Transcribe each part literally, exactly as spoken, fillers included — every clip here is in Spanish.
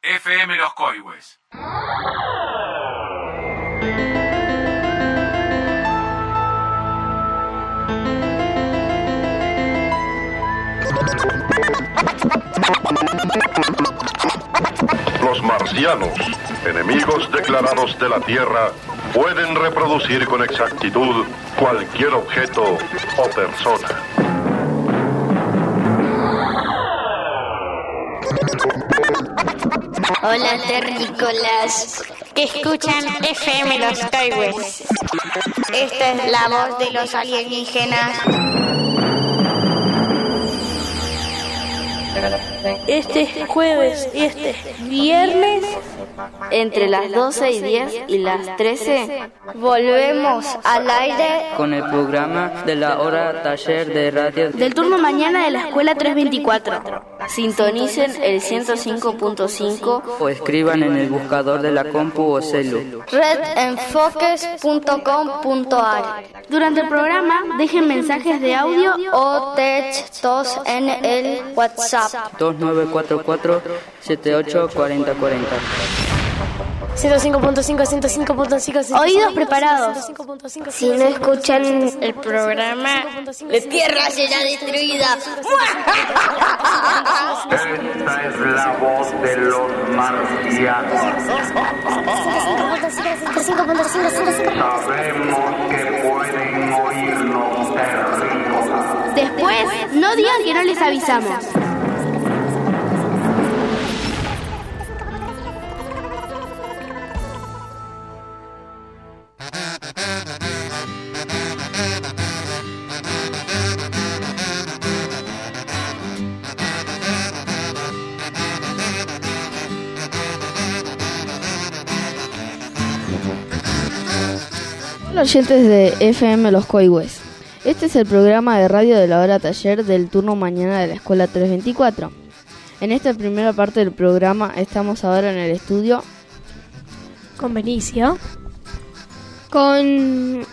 F M Los Coihues. Los marcianos, enemigos declarados de la Tierra, pueden reproducir con exactitud cualquier objeto o persona. Hola terrícolas, que escuchan F M Los Coihues. Esta es la voz de los alienígenas. Este jueves y este viernes, entre las doce y diez y las trece, volvemos al aire con el programa de la hora taller de radio del turno mañana de la escuela trescientos veinticuatro. Sintonicen el ciento cinco punto cinco o escriban en el buscador de la compu o celu. red enfoques punto com punto a r. Durante el programa dejen mensajes de audio o textos en el WhatsApp dos nueve cuatro cuatro siete ocho cuatro cero cuatro cero. ciento cinco punto cinco, ciento cinco punto cinco. Oídos preparados. Si no escuchan el programa, la Tierra será destruida. Esta es la voz de los marcianos. Sabemos que pueden oírnos terrícolas. Después, no digan que no les avisamos. Hola oyentes de F M Los Coihues. Este es el programa de radio de la hora taller del turno mañana de la escuela trescientos veinticuatro. En esta primera parte del programa estamos ahora en el estudio con Benicio, con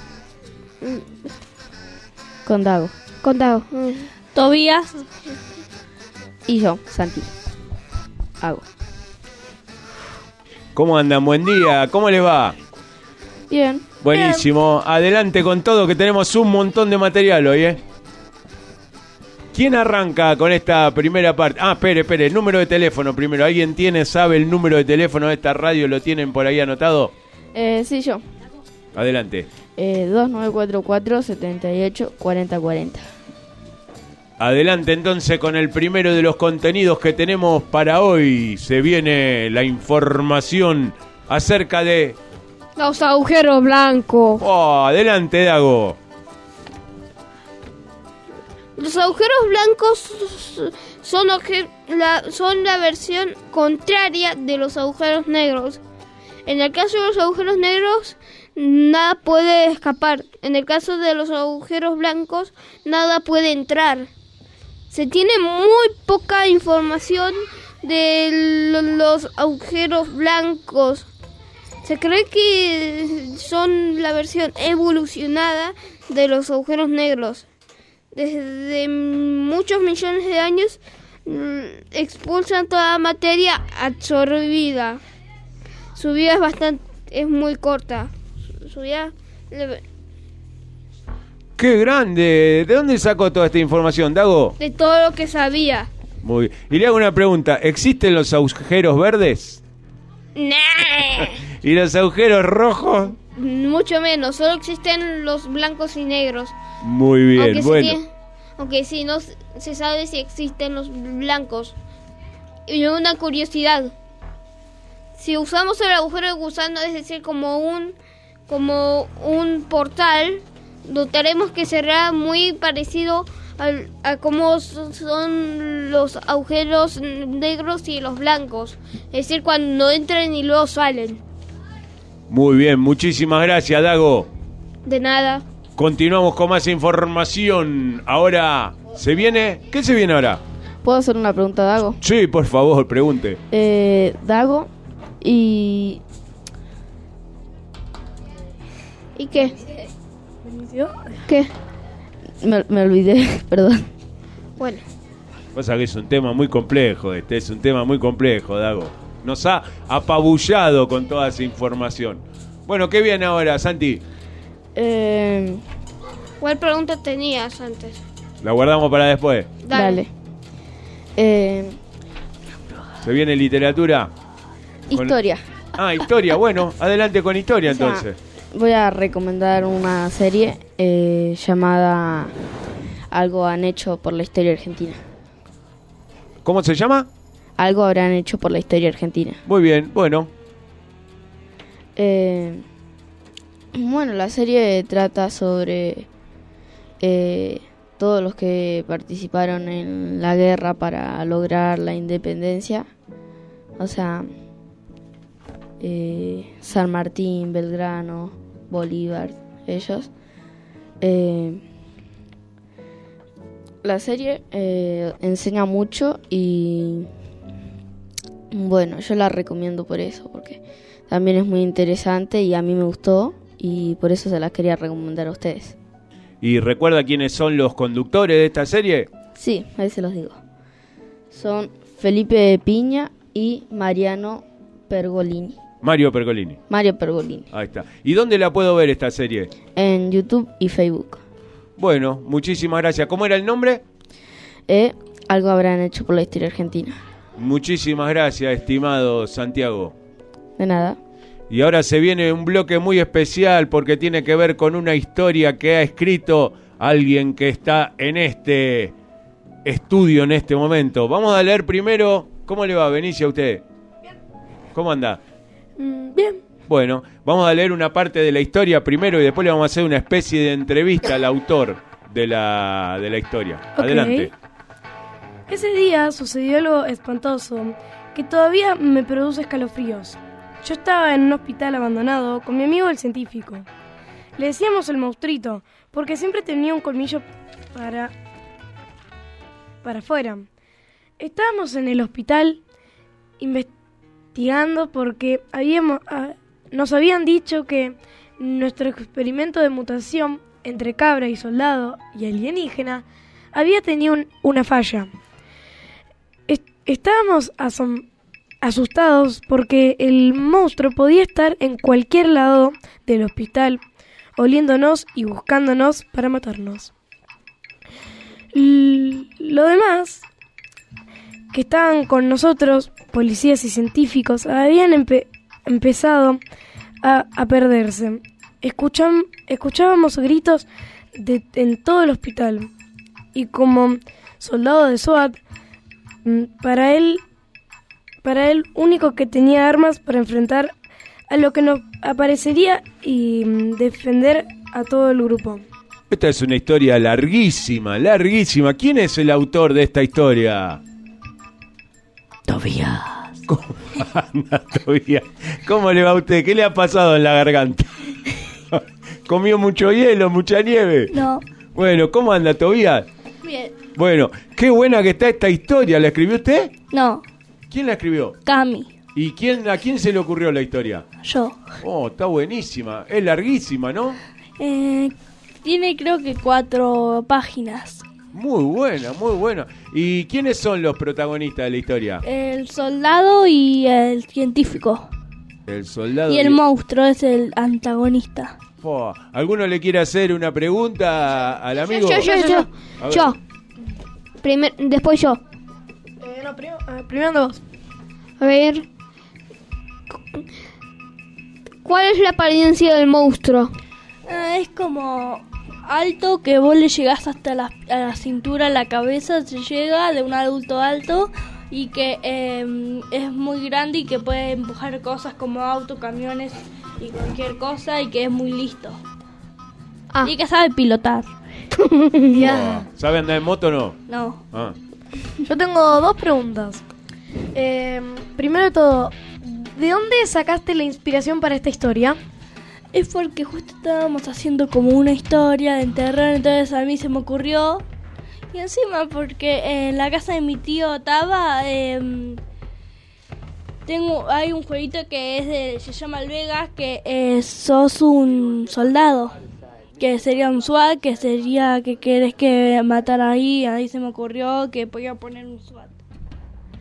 con Dago, con Dago, Tobías y yo, Santi. Hago. ¿Cómo andan? Buen día, ¿cómo les va? Bien. Buenísimo, adelante con todo que tenemos un montón de material hoy, ¿eh? ¿Quién arranca con esta primera parte? Ah, espere, espere, el número de teléfono primero. ¿Alguien tiene, sabe el número de teléfono de esta radio? ¿Lo tienen por ahí anotado? Eh, sí, yo. Adelante. Eh, dos nueve cuatro cuatro siete ocho cuatro cero cuatro cero. Adelante entonces con el primero de los contenidos que tenemos para hoy. Se viene la información acerca de los agujeros blancos. Oh, adelante, Dago. Los agujeros blancos son, la, son la versión contraria de los agujeros negros. En el caso de los agujeros negros, nada puede escapar. En el caso de los agujeros blancos, nada puede entrar. Se tiene muy poca información de los agujeros blancos. Se cree que son la versión evolucionada de los agujeros negros. Desde muchos millones de años expulsan toda materia absorbida. Su vida es bastante, es muy corta. Su vida le... ¡Qué grande! ¿De dónde sacó toda esta información, Dago? De todo lo que sabía. Muy bien. Y le hago una pregunta. ¿Existen los agujeros verdes? ¡Nah! ¿Y los agujeros rojos? Mucho menos. Solo existen los blancos y negros. Muy bien, aunque bueno. Sí, aunque sí, no se sabe si existen los blancos. Y una curiosidad. Si usamos el agujero de gusano, es decir, como un, como un portal, notaremos que será muy parecido al, a cómo son los agujeros negros y los blancos. Es decir, cuando entran y luego salen. Muy bien, muchísimas gracias, Dago. De nada. Continuamos con más información. Ahora, ¿se viene? ¿Qué se viene ahora? ¿Puedo hacer una pregunta a Dago? Sí, por favor, pregunte. Eh, Dago, y... ¿Y qué? ¿Qué? Me, me olvidé, perdón. Bueno. Pasa que es un tema muy complejo, este es un tema muy complejo, Dago. nos ha apabullado con toda esa información. Bueno, ¿qué viene ahora, Santi? Eh, ¿Cuál pregunta tenías antes? La guardamos para después. Dale. dale. Eh, ¿Se viene literatura? historia. Con... Ah, historia. Bueno, adelante con historia O sea, entonces. Voy a recomendar una serie eh, llamada Algo han hecho por la historia argentina. ¿Cómo se llama? Algo habrán hecho por la historia argentina. Muy bien, bueno. Eh, bueno, la serie trata sobre eh, todos los que participaron en la guerra para lograr la independencia. O sea, eh, San Martín, Belgrano, Bolívar, ellos. Eh, la serie eh, enseña mucho y bueno, yo la recomiendo por eso, porque también es muy interesante y a mí me gustó y por eso se la quería recomendar a ustedes. ¿Y recuerda quiénes son los conductores de esta serie? Sí, ahí se los digo. Son Felipe Piña y Mariano Pergolini. Mario Pergolini. Mario Pergolini. Ahí está. ¿Y dónde la puedo ver esta serie? En YouTube y Facebook. Bueno, muchísimas gracias. ¿Cómo era el nombre? Eh, algo habrán hecho por la historia argentina. Muchísimas gracias, estimado Santiago. De nada. Y ahora se viene un bloque muy especial porque tiene que ver con una historia que ha escrito alguien que está en este estudio en este momento. Vamos a leer primero. ¿Cómo le va, Benicia, a usted? Bien. ¿Cómo anda? Mm, bien. Bueno, vamos a leer una parte de la historia primero y después le vamos a hacer una especie de entrevista al autor de la, de la historia. Ok. Adelante. Ese día sucedió algo espantoso que todavía me produce escalofríos. Yo estaba en un hospital abandonado con mi amigo el científico. Le decíamos el monstruito porque siempre tenía un colmillo para para afuera. Estábamos en el hospital investigando porque habíamos ah, nos habían dicho que nuestro experimento de mutación entre cabra y soldado y alienígena había tenido un, una falla. Est- estábamos asom- asustados porque el monstruo podía estar en cualquier lado del hospital, oliéndonos y buscándonos para matarnos. L- lo demás, que estaban con nosotros, policías y científicos, habían empe- empezado a, a perderse. Escucham- escuchábamos gritos de, en todo el hospital. Y como soldado de SWAT, para él, para él único que tenía armas para enfrentar a lo que nos aparecería y defender a todo el grupo. Esta es una historia larguísima, larguísima. ¿Quién es el autor de esta historia? Tobías. ¿Cómo anda, Tobías? ¿Cómo le va a usted? ¿Qué le ha pasado en la garganta? ¿Comió mucho hielo, mucha nieve? No. Bueno, ¿cómo anda, Tobías? Bien. Bueno, qué buena que está esta historia. ¿La escribió usted? No. ¿Quién la escribió? Cami. ¿Y quién, a quién se le ocurrió la historia? Yo. Oh, está buenísima. Es larguísima, ¿no? Eh, tiene creo que cuatro páginas. Muy buena, muy buena. ¿Y quiénes son los protagonistas de la historia? El soldado y el científico. El soldado Y el monstruo es el antagonista. Oh, ¿alguno le quiere hacer una pregunta al amigo? Yo, yo, yo, yo. A ver. yo. Primer, después yo. Eh, no, primero, eh, primero vos. A ver. ¿Cuál es la apariencia del monstruo? Ah, es como alto, que vos le llegás hasta la, a la cintura, a la cabeza, se llega de un adulto alto y que eh, es muy grande y que puede empujar cosas como autos, camiones y cualquier cosa y que es muy listo. Ah. Y que sabe pilotar. Oh, ¿sabe andar en moto o no? No. Ah. Yo tengo dos preguntas. Eh, primero de todo, ¿de dónde sacaste la inspiración para esta historia? Es porque justo estábamos haciendo como una historia de enterrar, entonces a mí se me ocurrió. Y encima porque en la casa de mi tío Taba eh, tengo, hay un jueguito que es de, se llama el Vegas, que eh, sos un soldado, que sería un SWAT, que sería que querés que matar ahí, ahí se me ocurrió que podía poner un SWAT.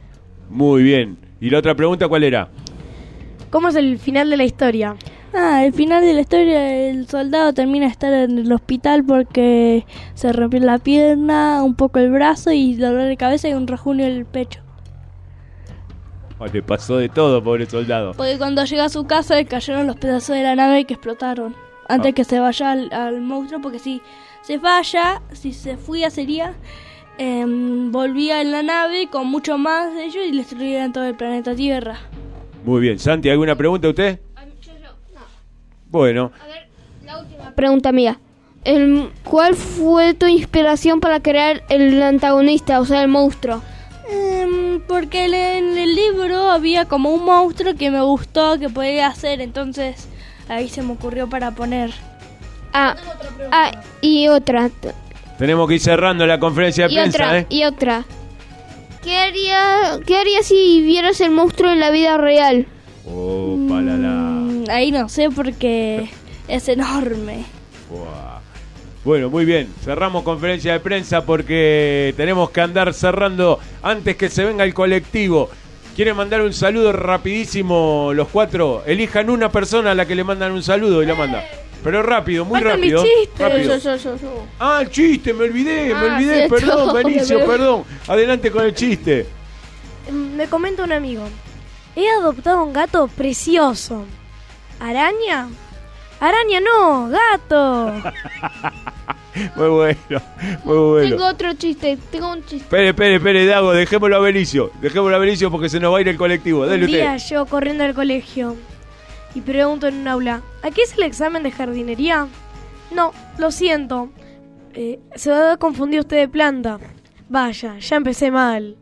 Muy bien. ¿Y la otra pregunta cuál era? ¿Cómo es el final de la historia? Ah, al final de la historia el soldado termina de estar en el hospital porque se rompió la pierna, un poco el brazo y dolor de cabeza y un rasguño en el pecho. Oh, le pasó de todo, pobre soldado. Porque cuando llegó a su casa le cayeron los pedazos de la nave que explotaron. Antes Ah. que se vaya al, al monstruo, porque si se vaya, si se fuía sería... Eh, volvía en la nave con mucho más de ellos y le destruían todo el planeta Tierra. Muy bien. Santi, ¿alguna pregunta a usted? Bueno. Pregunta mía. El, ¿Cuál fue tu inspiración para crear el antagonista, o sea, el monstruo? Eh, porque en el libro había como un monstruo que me gustó, que podía hacer, entonces ahí se me ocurrió para poner. Ah, ah y otra. Tenemos que ir cerrando la conferencia de Y prensa, otra, ¿eh? y otra. ¿Qué haría, qué haría si vieras el monstruo en la vida real? Oh, palala. Mm, ahí no sé porque es enorme. Buah. Bueno, muy bien. Cerramos conferencia de prensa porque tenemos que andar cerrando antes que se venga el colectivo. ¿Quieren mandar un saludo rapidísimo los cuatro? Elijan una persona a la que le mandan un saludo y la manda. Pero rápido, muy Falta rápido. mi chiste. Rápido. Yo, yo, yo, yo. Ah, el chiste, me olvidé, me Ah, olvidé. cierto. Perdón, Benicio, Me- perdón. Adelante con el chiste. Me comenta un amigo. He adoptado un gato precioso. ¿Araña? Araña no, gato. Muy bueno, muy bueno. Tengo otro chiste, tengo un chiste. Espere, espere, espere, Dago, dejémoslo a Benicio. Dejémoslo a Benicio porque se nos va a ir el colectivo. Dale Un día usted. yo corriendo al colegio y pregunto en un aula, ¿a qué es el examen de jardinería? No, lo siento. Eh, se va a confundir usted de planta. Vaya, ya empecé mal.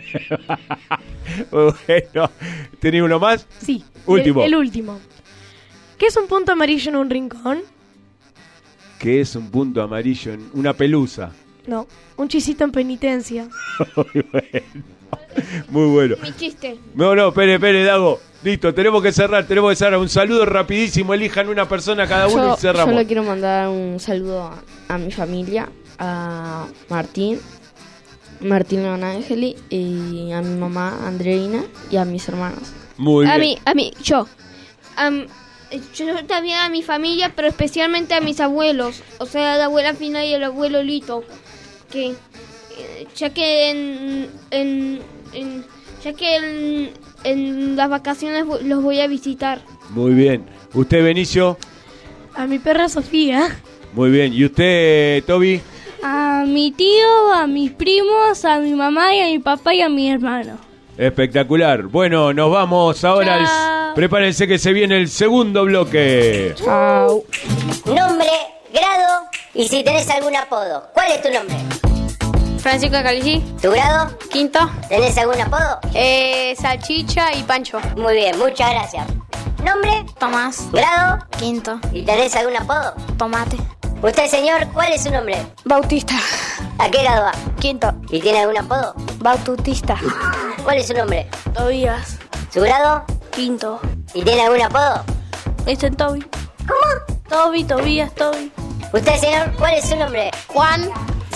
Muy bueno. ¿Tenía uno más? Sí. Último. El, el último. ¿Qué es un punto amarillo en un rincón? ¿Qué es un punto amarillo en una pelusa? No, un chisito en penitencia. Muy bueno. Muy bueno. Mi chiste. No, no, espere, espere, Dago. Listo, tenemos que cerrar, tenemos que cerrar. Un saludo rapidísimo, elijan una persona cada uno Yo, y cerramos. yo le quiero mandar un saludo a, a mi familia, a Martín, Martín León Ángeli, y a mi mamá Andreina y a mis hermanos. Muy A bien. mí, a mí, yo. Am, yo también a mi familia, pero especialmente a mis abuelos. O sea, la abuela Fina y el abuelo Lito. Que, eh, ya que en, en, en- ya que en, en las vacaciones vo- los voy a visitar. Muy bien. ¿Usted, Benicio? A mi perra Sofía. Muy bien. ¿Y usted, Toby? A mi tío, a mis primos, a mi mamá y a mi papá y a mi hermano. Espectacular. Bueno, nos vamos ahora. al- Chao. Prepárense que se viene el segundo bloque. Chao. Nombre, grado y si tenés algún apodo. ¿Cuál es tu nombre? Francisco Calici. ¿Tu grado? Quinto. ¿Tenés algún apodo? Eh, Salchicha y Pancho. Muy bien, muchas gracias. ¿Nombre? Tomás. ¿Grado? Quinto. ¿Y tenés algún apodo? Tomate. Usted, señor, ¿cuál es su nombre? Bautista. ¿A qué grado va? Quinto. ¿Y tiene algún apodo? Bautista. ¿Cuál es su nombre? Tobías. ¿Su grado? Quinto. ¿Y tiene algún apodo? Este es Toby. ¿Cómo? Toby, Tobías, Toby. Usted, señor, ¿cuál es su nombre? Juan.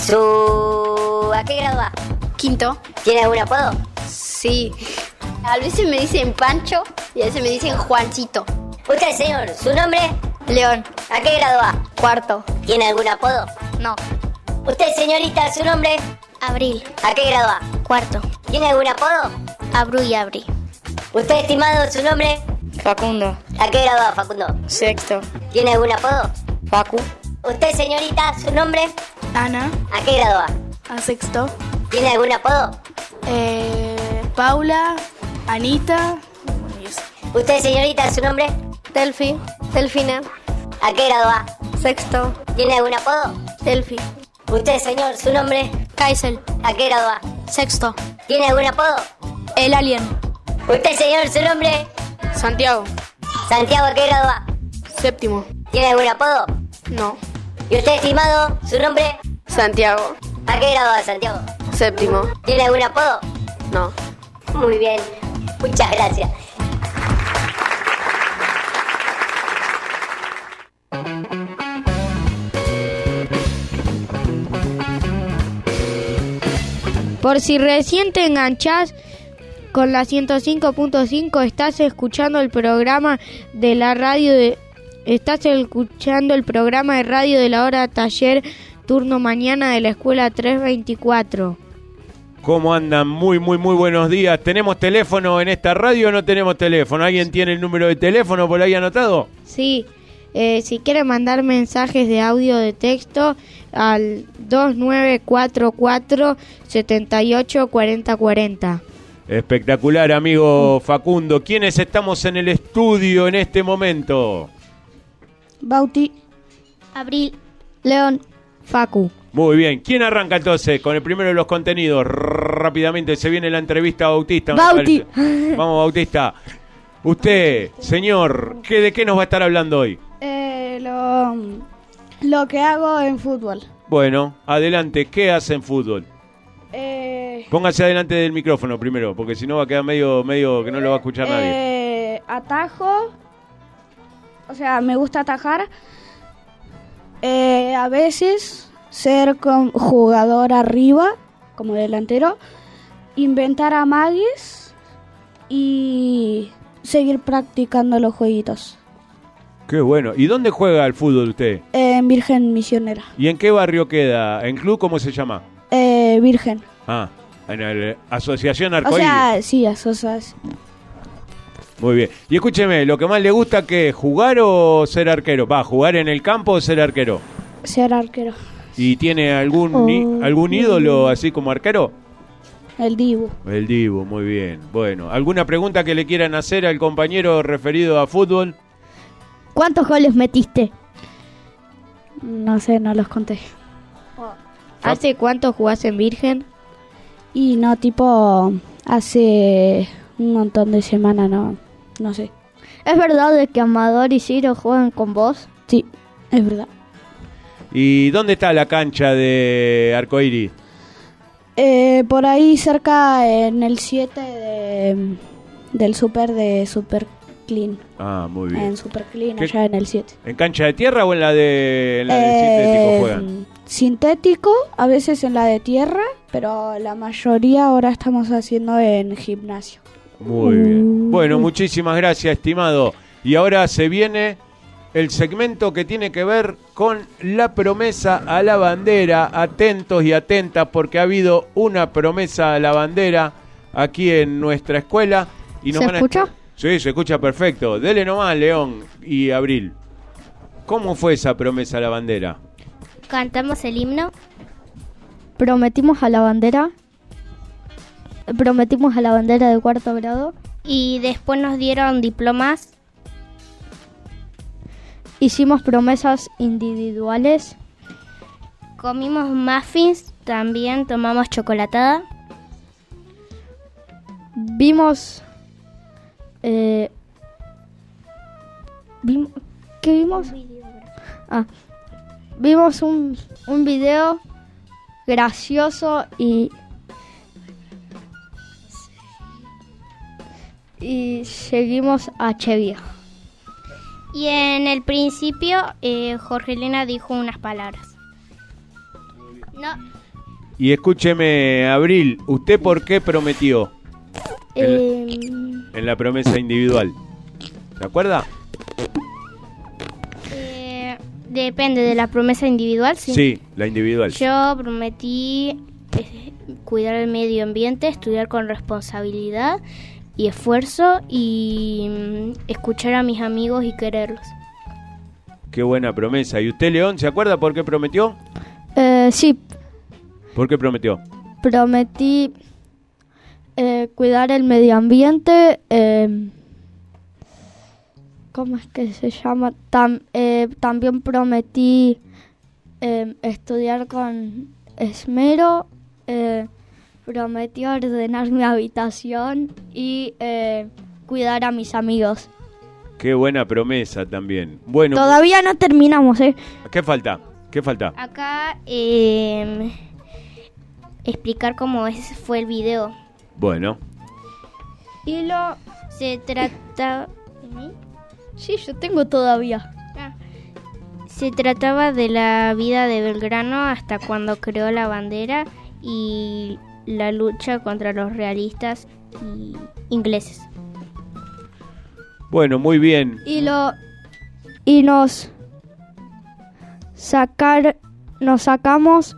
¿Su... ¿A qué grado va? Quinto. ¿Tiene algún apodo? Sí. A veces me dicen Pancho y a veces me dicen Juancito. Usted, señor, ¿su nombre? León. ¿A qué grado va? Cuarto. ¿Tiene algún apodo? No. Usted, señorita, ¿su nombre? Abril. ¿A qué grado va? Cuarto. ¿Tiene algún apodo? Abru y Abri. Usted, estimado, ¿su nombre? Facundo. ¿A qué grado va, Facundo? Sexto. ¿Tiene algún apodo? Facu. Usted, señorita, ¿su nombre? Ana. ¿A qué grado va? A sexto. ¿Tiene algún apodo? Eh, Paula. Anita. Usted, señorita, ¿su nombre? Delphi. Delfina. ¿A qué grado va? Sexto. ¿Tiene algún apodo? Delphi. Usted, señor, ¿su nombre? Kaisel. ¿A qué grado va? Sexto. ¿Tiene algún apodo? El Alien. Usted, señor, ¿su nombre? Santiago. Santiago, ¿a qué grado va? Séptimo. ¿Tiene algún apodo? No. ¿Y usted, estimado, su nombre? Santiago. ¿A qué grado va, Santiago? Séptimo. ¿Tiene algún apodo? No. Muy bien, muchas gracias. Por si recién te enganchás, con la ciento cinco punto cinco estás escuchando el programa de la radio de estás escuchando el programa de radio de la hora taller turno mañana de la escuela trescientos veinticuatro. ¿Cómo andan? Muy, muy, muy buenos días. ¿Tenemos teléfono en esta radio o no tenemos teléfono? ¿Alguien tiene el número de teléfono por ahí anotado? Sí, eh, si quiere mandar mensajes de audio de texto al dos nueve cuatro cuatro siete ocho cuatro cero cuatro cero. Espectacular, amigo Facundo. ¿Quiénes estamos en el estudio en este momento? Bauti, Abril, León, Facu. Muy bien. ¿Quién arranca entonces con el primero de los contenidos? Rápidamente se viene la entrevista a Bautista. Bauti. Vamos, Bautista. Usted, señor, ¿qué, ¿de qué nos va a estar hablando hoy? Eh, lo, lo que hago en fútbol. Bueno, adelante. ¿Qué hace en fútbol? Eh, Póngase adelante del micrófono primero, porque si no va a quedar medio, medio que no lo va a escuchar nadie. Eh, atajo. O sea, me gusta atajar. Eh, a veces ser con jugador arriba, como delantero. Inventar amagues. Y seguir practicando los jueguitos. Qué bueno. ¿Y dónde juega el fútbol usted? Eh, en Virgen Misionera. ¿Y en qué barrio queda? ¿En club cómo se llama? Eh, Virgen. Ah, en la Asociación O Arcoíris. sea, sí, asociación. Muy bien. Y escúcheme, ¿lo que más le gusta qué? ¿Jugar o ser arquero? ¿Va, jugar en el campo o ser arquero? Ser arquero. ¿Y tiene algún Oh, ni- algún ídolo así como arquero? El Dibu. El Dibu, muy bien. Bueno, ¿alguna pregunta que le quieran hacer al compañero referido a fútbol? ¿Cuántos goles metiste? No sé, no los conté. ¿Hace cuánto jugás en Virgen? Y no, tipo, hace un montón de semanas, no, no sé. ¿Es verdad de que Amador y Ciro juegan con vos? Sí, es verdad. ¿Y dónde está la cancha de Arcoíris? Eh, por ahí cerca en el siete de, del Super de Super Clean. Ah, muy bien. En Super Clean, ¿Qué- allá en el siete. ¿En cancha de tierra o en la de, en la de Eh, sintético juegan? Sintético, a veces en la de tierra, pero la mayoría ahora estamos haciendo en gimnasio. Muy bien. Bueno, muchísimas gracias, estimado. Y ahora se viene el segmento que tiene que ver con la promesa a la bandera. Atentos y atentas porque ha habido una promesa a la bandera aquí en nuestra escuela. Y nos ¿Se van a- escucha? Sí, se escucha perfecto. Dele nomás, León y Abril. ¿Cómo fue esa promesa a la bandera? Cantamos el himno. Prometimos a la bandera. Prometimos a la bandera de cuarto grado. Y después nos dieron diplomas. Hicimos promesas individuales. Comimos muffins. También tomamos chocolatada. Vimos... Eh, vimos ¿Qué vimos? Ah, vimos un, un video gracioso y... Y seguimos a Chevia. Y en el principio eh, Jorge Elena dijo unas palabras. No, Y escúcheme, Abril, ¿usted por qué prometió eh, en la promesa individual? ¿Se acuerda? eh, depende de la promesa individual. Sí, Sí, la individual. Yo prometí eh, cuidar el medio ambiente, estudiar con responsabilidad y esfuerzo y mm, escuchar a mis amigos y quererlos. Qué buena promesa. ¿Y usted, León, se acuerda por qué prometió? Eh, sí, ¿Por qué prometió? prometí eh, cuidar el medio ambiente. Eh, ¿Cómo es que se llama? Tam- eh, también prometí eh, estudiar con esmero. Eh, prometí ordenar mi habitación y eh, cuidar a mis amigos. Qué buena promesa también. Bueno, Todavía no terminamos, ¿eh? ¿qué falta? ¿Qué falta? Acá eh, explicar cómo es, fue el video. Bueno, Y lo... Se trata... Sí, yo tengo todavía. Se trataba de la vida de Belgrano hasta cuando creó la bandera y la lucha contra los realistas y ingleses. Bueno, muy bien. Y lo y nos sacar nos sacamos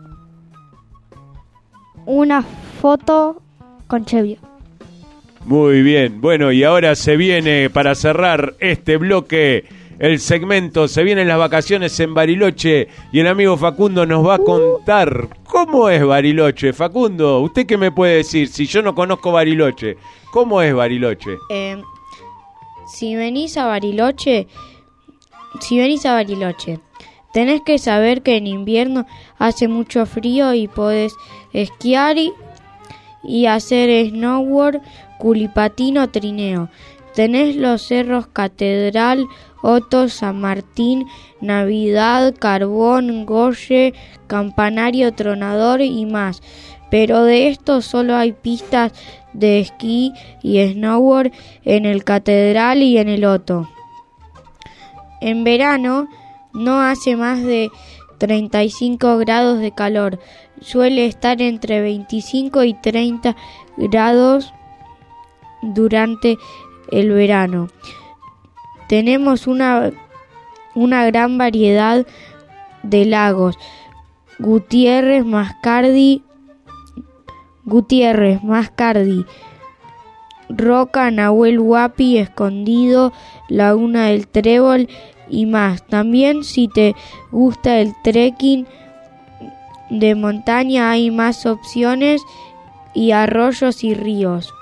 una foto con Chevio. Muy bien. Bueno, y ahora se viene, para cerrar este bloque, el segmento, se vienen las vacaciones en Bariloche y el amigo Facundo nos va a contar cómo es Bariloche. Facundo, ¿usted qué me puede decir? Si yo no conozco Bariloche, ¿cómo es Bariloche? Eh, si venís a Bariloche, si venís a Bariloche, tenés que saber que en invierno hace mucho frío y podés esquiar y, y hacer snowboard, culipatino, trineo. Tenés los cerros Catedral, Otto, San Martín, Navidad, Carbón, Goye, Campanario, Tronador y más. Pero de estos solo hay pistas de esquí y snowboard en el Catedral y en el Otto. En verano no hace más de treinta y cinco grados de calor. Suele estar entre veinticinco y treinta grados durante el verano. Tenemos una, una gran variedad de lagos. Gutiérrez, Mascardi, Gutiérrez, Mascardi, Roca, Nahuel Huapi, Escondido, Laguna del Trébol y más. También, si te gusta el trekking de montaña, hay más opciones y arroyos y ríos.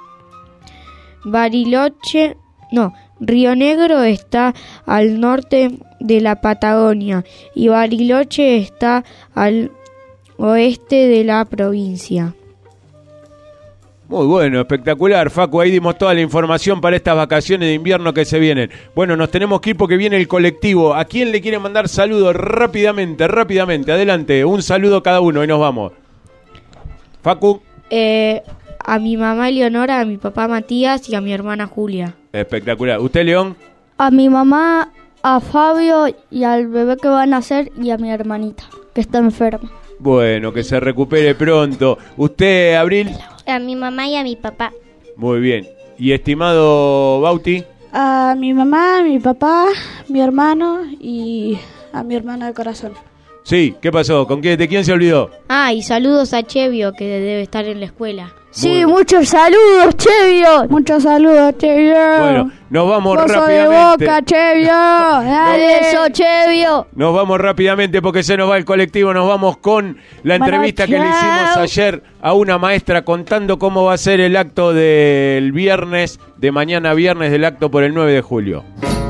Bariloche, no, Río Negro está al norte de la Patagonia y Bariloche está al oeste de la provincia. Muy bueno, espectacular, Facu, ahí dimos toda la información para estas vacaciones de invierno que se vienen. Bueno, nos tenemos que ir porque viene el colectivo. ¿A quién le quiere mandar saludos? Rápidamente, rápidamente, adelante, un saludo cada uno y nos vamos. Facu. Eh, a mi mamá Leonora, a mi papá Matías y a mi hermana Julia. Espectacular. ¿Usted, León? A mi mamá, a Fabio y al bebé que van a nacer y a mi hermanita, que está enferma. Bueno, que se recupere pronto. ¿Usted, Abril? A mi mamá y a mi papá. Muy bien. ¿Y estimado Bauti? A mi mamá, a mi papá, mi hermano y a mi hermana de corazón. Sí, ¿qué pasó? ¿Con quién, de quién se olvidó? Ah, y saludos a Chevio, que debe estar en la escuela. Sí, muchos saludos, Chevio. Muchos saludos, Chevio. Bueno, nos vamos Gozo rápidamente. de boca, Chevio. Dale eso, Chevio. Nos vamos rápidamente porque se nos va el colectivo. Nos vamos con la entrevista Bueno, que le hicimos ayer a una maestra contando cómo va a ser el acto del viernes, de mañana viernes, del acto por el nueve de julio.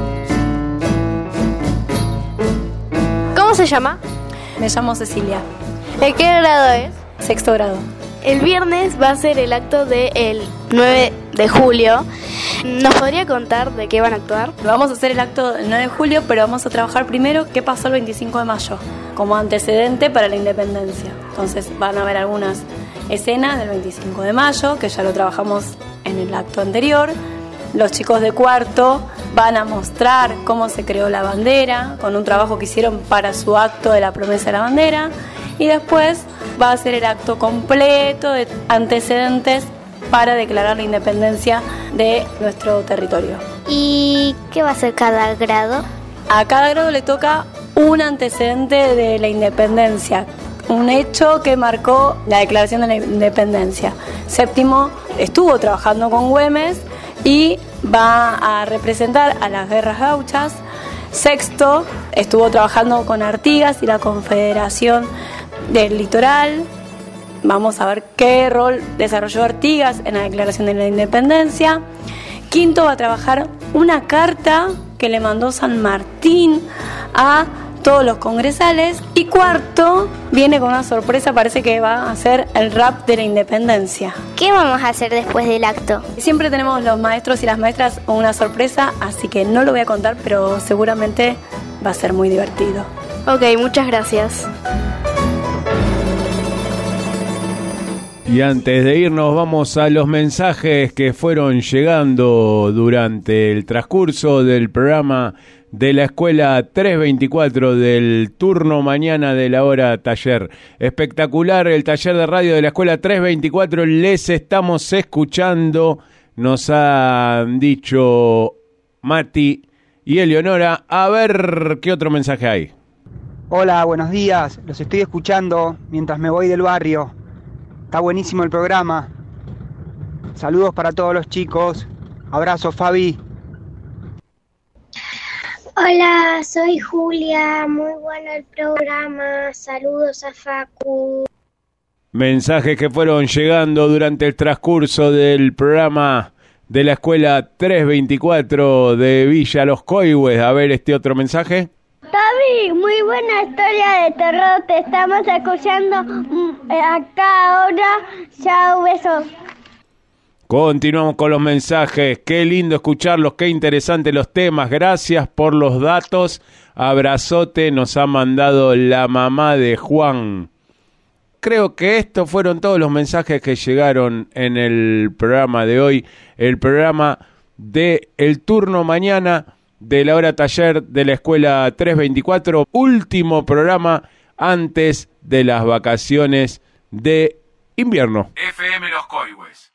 ¿Cómo se llama? Me llamo Cecilia. ¿De qué grado es? Sexto grado. El viernes va a ser el acto del nueve de julio. ¿Nos podría contar de qué van a actuar? Vamos a hacer el acto del nueve de julio, pero vamos a trabajar primero qué pasó el veinticinco de mayo, como antecedente para la independencia. Entonces van a ver algunas escenas del veinticinco de mayo, que ya lo trabajamos en el acto anterior. Los chicos de cuarto van a mostrar cómo se creó la bandera, con un trabajo que hicieron para su acto de la promesa de la bandera. Y después va a ser el acto completo de antecedentes para declarar la independencia de nuestro territorio. ¿Y qué va a ser cada grado? A cada grado le toca un antecedente de la independencia, un hecho que marcó la declaración de la independencia. Séptimo estuvo trabajando con Güemes y va a representar a las guerras gauchas. Sexto estuvo trabajando con Artigas y la Confederación del Litoral. Vamos a ver qué rol desarrolló Artigas en la declaración de la independencia. Quinto va a trabajar una carta que le mandó San Martín a todos los congresales. Y cuarto, viene con una sorpresa, parece que va a hacer el rap de la independencia. ¿Qué vamos a hacer después del acto? Siempre tenemos los maestros y las maestras una sorpresa, así que no lo voy a contar, pero seguramente va a ser muy divertido. Ok, muchas gracias. Y antes de irnos vamos a los mensajes que fueron llegando durante el transcurso del programa de la escuela trescientos veinticuatro del turno mañana de la hora taller. Espectacular el taller de radio de la escuela trescientos veinticuatro, les estamos escuchando, nos han dicho Mati y Eleonora. A ver qué otro mensaje hay. Hola, buenos días, los estoy escuchando mientras me voy del barrio. Está buenísimo el programa. Saludos para todos los chicos. Abrazo, Fabi. Hola, soy Julia. Muy bueno el programa. Saludos a Facu. Mensajes que fueron llegando durante el transcurso del programa de la escuela trescientos veinticuatro de Villa Los Coihues. A ver este otro mensaje. Tavi, muy buena historia de terror. Te estamos escuchando acá ahora. Chao, besos. Continuamos con los mensajes. Qué lindo escucharlos, qué interesantes los temas. Gracias por los datos. Abrazote nos ha mandado la mamá de Juan. Creo que estos fueron todos los mensajes que llegaron en el programa de hoy. El programa de El Turno Mañana de la hora taller de la escuela trescientos veinticuatro. Último programa antes de las vacaciones de invierno. F M Los Coihues.